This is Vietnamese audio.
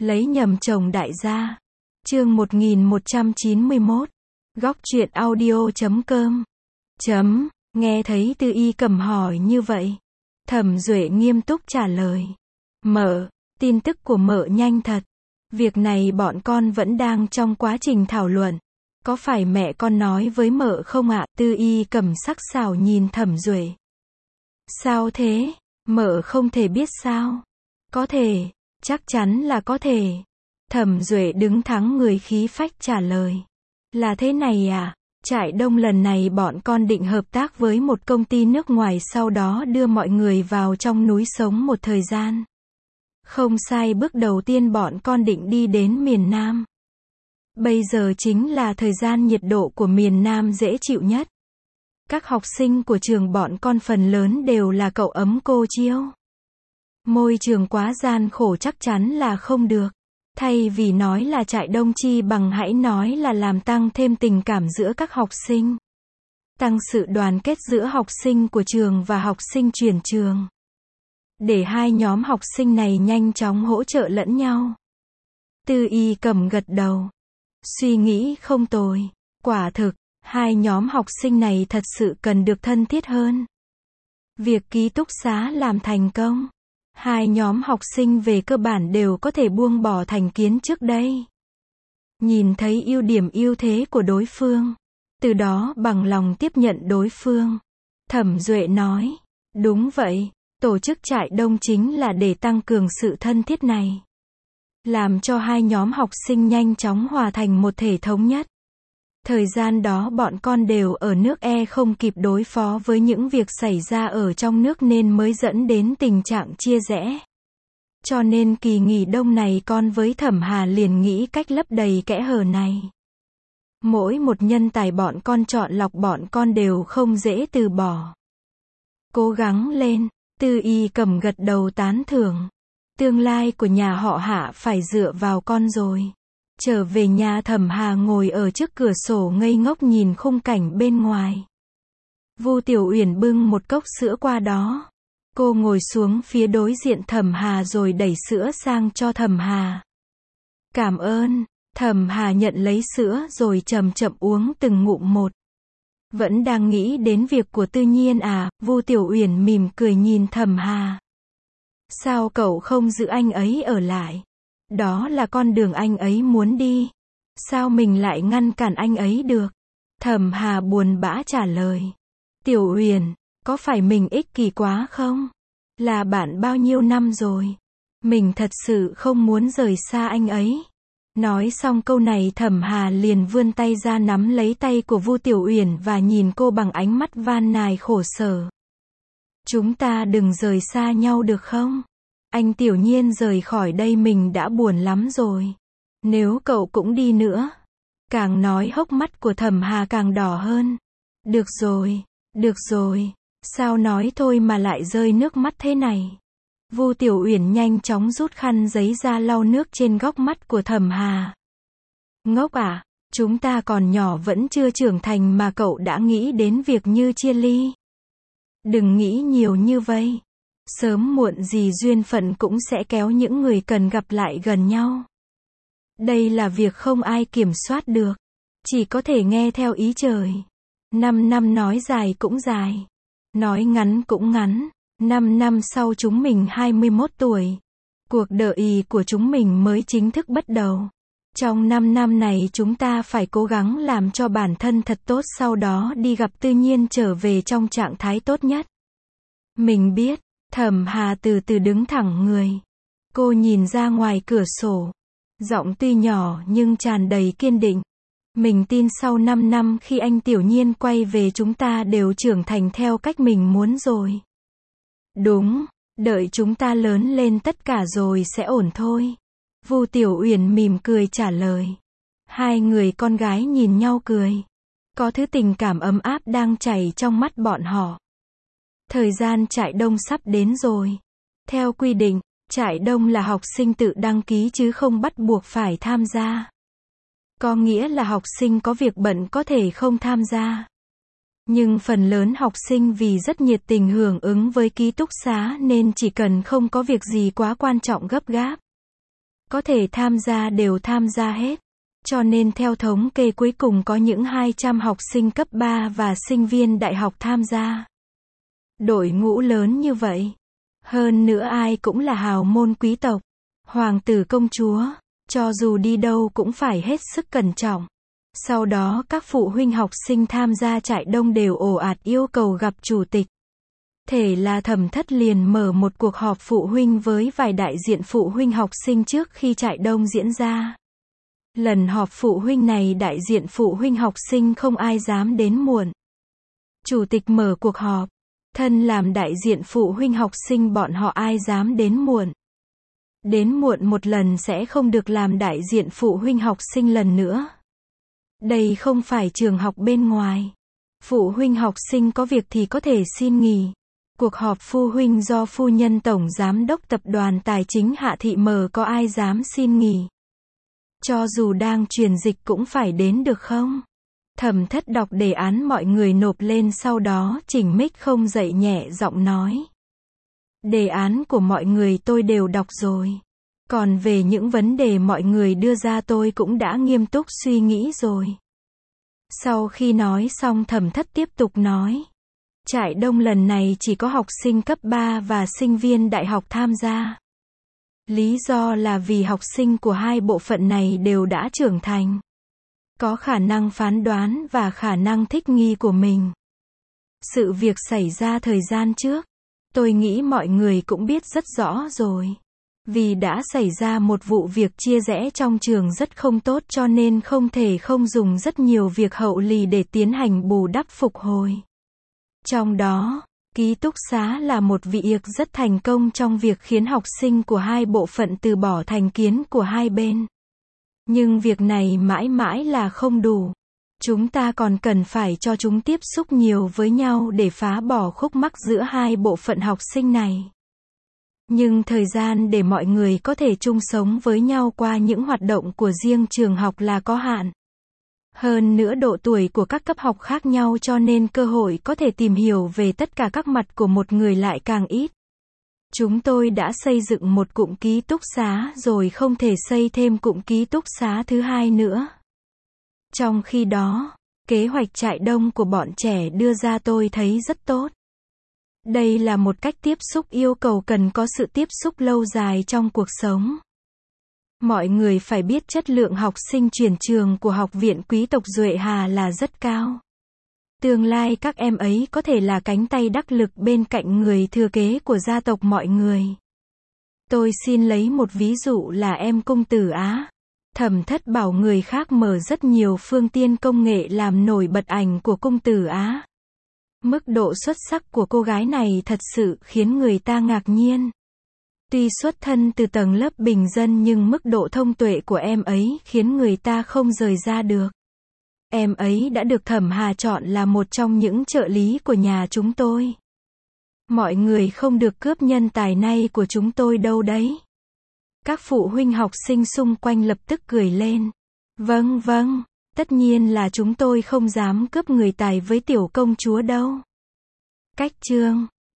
Lấy nhầm chồng đại gia. Chương 1191. Góc truyện audio.com. Nghe thấy Tư Y Cẩm hỏi như vậy, Thẩm Duệ nghiêm túc trả lời. Mợ, tin tức của mợ nhanh thật. Việc này bọn con vẫn đang trong quá trình thảo luận. Có phải mẹ con nói với mợ không ạ? Tư Y Cẩm sắc sảo nhìn Thẩm Duệ. Sao thế? Mợ không thể biết sao? Có thể, chắc chắn là có thể. Thẩm Duệ đứng thắng người khí phách trả lời. Là thế này à? Trại Đông lần này bọn con định hợp tác với một công ty nước ngoài, sau đó đưa mọi người vào trong núi sống một thời gian. Không sai, bước đầu tiên bọn con định đi đến miền Nam. Bây giờ chính là thời gian nhiệt độ của miền Nam dễ chịu nhất. Các học sinh của trường bọn con phần lớn đều là cậu ấm cô chiêu. Môi trường quá gian khổ chắc chắn là không được. Thay vì nói là trại đông, chi bằng hãy nói là làm tăng thêm tình cảm giữa các học sinh. Tăng sự đoàn kết giữa học sinh của trường và học sinh chuyển trường. Để hai nhóm học sinh này nhanh chóng hỗ trợ lẫn nhau. Tư Y Cẩm gật đầu. Suy nghĩ không tồi. Quả thực, hai nhóm học sinh này thật sự cần được thân thiết hơn. Việc ký túc xá làm thành công. Hai nhóm học sinh về cơ bản đều có thể buông bỏ thành kiến trước đây. Nhìn thấy ưu điểm ưu thế của đối phương. Từ đó bằng lòng tiếp nhận đối phương. Thẩm Duệ nói. Đúng vậy, tổ chức trại đông chính là để tăng cường sự thân thiết này. Làm cho hai nhóm học sinh nhanh chóng hòa thành một thể thống nhất. Thời gian đó bọn con đều ở nước không kịp đối phó với những việc xảy ra ở trong nước nên mới dẫn đến tình trạng chia rẽ. Cho nên kỳ nghỉ đông này con với Thẩm Hà liền nghĩ cách lấp đầy kẽ hở này. Mỗi một nhân tài bọn con chọn lọc bọn con đều không dễ từ bỏ. Cố gắng lên, Tư Y Cẩm gật đầu tán thưởng. Tương lai của nhà họ Hạ phải dựa vào con rồi. Trở về nhà, Thẩm Hà ngồi ở trước cửa sổ ngây ngốc nhìn khung cảnh bên ngoài. Vu Tiểu Uyển bưng một cốc sữa qua đó. Cô ngồi xuống phía đối diện Thẩm Hà rồi đẩy sữa sang cho Thẩm Hà. Cảm ơn. Thẩm Hà nhận lấy sữa rồi chậm chậm uống từng ngụm một. Vẫn đang nghĩ đến việc của Tư Nhiên à? Vu Tiểu Uyển mỉm cười nhìn Thẩm Hà. Sao cậu không giữ anh ấy ở lại? Đó là con đường anh ấy muốn đi. Sao mình lại ngăn cản anh ấy được? Thẩm Hà buồn bã trả lời. Tiểu Uyển, có phải mình ích kỷ quá không? Là bạn bao nhiêu năm rồi. Mình thật sự không muốn rời xa anh ấy. Nói xong câu này Thẩm Hà liền vươn tay ra nắm lấy tay của Vu Tiểu Uyển và nhìn cô bằng ánh mắt van nài khổ sở. Chúng ta đừng rời xa nhau được không? Anh Tiểu Nhiên rời khỏi đây mình đã buồn lắm rồi. Nếu cậu cũng đi nữa. Càng nói hốc mắt của Thẩm Hà càng đỏ hơn. Được rồi. Sao nói thôi mà lại rơi nước mắt thế này? Vu Tiểu Uyển nhanh chóng rút khăn giấy ra lau nước trên góc mắt của Thẩm Hà. Ngốc à, chúng ta còn nhỏ vẫn chưa trưởng thành mà cậu đã nghĩ đến việc như chia ly. Đừng nghĩ nhiều như vậy. Sớm muộn gì duyên phận cũng sẽ kéo những người cần gặp lại gần nhau. Đây là việc không ai kiểm soát được. Chỉ có thể nghe theo ý trời. 5 năm nói dài cũng dài. Nói ngắn cũng ngắn. 5 năm sau chúng mình 21 tuổi. Cuộc đời của chúng mình mới chính thức bắt đầu. Trong 5 năm này chúng ta phải cố gắng làm cho bản thân thật tốt, sau đó đi gặp Tư Nhiên trở về trong trạng thái tốt nhất. Mình biết. Thẩm Hà từ từ đứng thẳng người. Cô nhìn ra ngoài cửa sổ. Giọng tuy nhỏ nhưng tràn đầy kiên định. Mình tin sau 5 năm khi anh Tiểu Nhiên quay về chúng ta đều trưởng thành theo cách mình muốn rồi. Đúng, đợi chúng ta lớn lên tất cả rồi sẽ ổn thôi. Vu Tiểu Uyển mỉm cười trả lời. Hai người con gái nhìn nhau cười. Có thứ tình cảm ấm áp đang chảy trong mắt bọn họ. Thời gian trại đông sắp đến rồi. Theo quy định, trại đông là học sinh tự đăng ký chứ không bắt buộc phải tham gia. Có nghĩa là học sinh có việc bận có thể không tham gia. Nhưng phần lớn học sinh vì rất nhiệt tình hưởng ứng với ký túc xá nên chỉ cần không có việc gì quá quan trọng gấp gáp. có thể tham gia đều tham gia hết. Cho nên theo thống kê cuối cùng có những 200 học sinh cấp 3 và sinh viên đại học tham gia. Đội ngũ lớn như vậy. Hơn nữa ai cũng là hào môn quý tộc, hoàng tử công chúa, cho dù đi đâu cũng phải hết sức cẩn trọng. Sau đó các phụ huynh học sinh tham gia trại đông đều ồ ạt yêu cầu gặp chủ tịch. Thế là Thẩm Thất liền mở một cuộc họp phụ huynh với vài đại diện phụ huynh học sinh trước khi trại đông diễn ra. Lần họp phụ huynh này đại diện phụ huynh học sinh không ai dám đến muộn. Chủ tịch mở cuộc họp, thân làm đại diện phụ huynh học sinh bọn họ ai dám đến muộn. Đến muộn một lần sẽ không được làm đại diện phụ huynh học sinh lần nữa. Đây không phải trường học bên ngoài. Phụ huynh học sinh có việc thì có thể xin nghỉ. Cuộc họp phụ huynh do phu nhân tổng giám đốc tập đoàn tài chính Hạ Thị mở, có ai dám xin nghỉ. Cho dù đang truyền dịch cũng phải đến được không? Thẩm Thất đọc đề án mọi người nộp lên, sau đó chỉnh mic không dậy nhẹ giọng nói. Đề án của mọi người tôi đều đọc rồi. Còn về những vấn đề mọi người đưa ra tôi cũng đã nghiêm túc suy nghĩ rồi. Sau khi nói xong Thẩm Thất tiếp tục nói. Trại đông lần này chỉ có học sinh cấp 3 và sinh viên đại học tham gia. Lý do là vì học sinh của hai bộ phận này đều đã trưởng thành. Có khả năng phán đoán và khả năng thích nghi của mình. Sự việc xảy ra thời gian trước, tôi nghĩ mọi người cũng biết rất rõ rồi. Vì đã xảy ra một vụ việc chia rẽ trong trường rất không tốt, cho nên không thể không dùng rất nhiều việc hậu lì để tiến hành bù đắp phục hồi. Trong đó, ký túc xá là một việc rất thành công trong việc khiến học sinh của hai bộ phận từ bỏ thành kiến của hai bên. Nhưng việc này mãi mãi là không đủ. Chúng ta còn cần phải cho chúng tiếp xúc nhiều với nhau để phá bỏ khúc mắc giữa hai bộ phận học sinh này. Nhưng thời gian để mọi người có thể chung sống với nhau qua những hoạt động của riêng trường học là có hạn. Hơn nữa độ tuổi của các cấp học khác nhau, cho nên cơ hội có thể tìm hiểu về tất cả các mặt của một người lại càng ít. Chúng tôi đã xây dựng một cụm ký túc xá rồi không thể xây thêm cụm ký túc xá thứ hai nữa. Trong khi đó, kế hoạch trại đông của bọn trẻ đưa ra tôi thấy rất tốt. Đây là một cách tiếp xúc yêu cầu cần có sự tiếp xúc lâu dài trong cuộc sống. Mọi người phải biết chất lượng học sinh chuyển trường của Học viện Quý tộc Duệ Hà là rất cao. Tương lai các em ấy có thể là cánh tay đắc lực bên cạnh người thừa kế của gia tộc mọi người. Tôi xin lấy một ví dụ là em Cung Tử Á. Thẩm Thất bảo người khác mở rất nhiều phương tiện công nghệ làm nổi bật ảnh của Cung Tử Á. Mức độ xuất sắc của cô gái này thật sự khiến người ta ngạc nhiên. Tuy xuất thân từ tầng lớp bình dân nhưng mức độ thông tuệ của em ấy khiến người ta không rời ra được. Em ấy đã được Thẩm Hà chọn là một trong những trợ lý của nhà chúng tôi. Mọi người không được cướp nhân tài này của chúng tôi đâu đấy. Các phụ huynh học sinh xung quanh lập tức cười lên. Vâng vâng, tất nhiên là chúng tôi không dám cướp người tài với tiểu công chúa đâu. Cách chương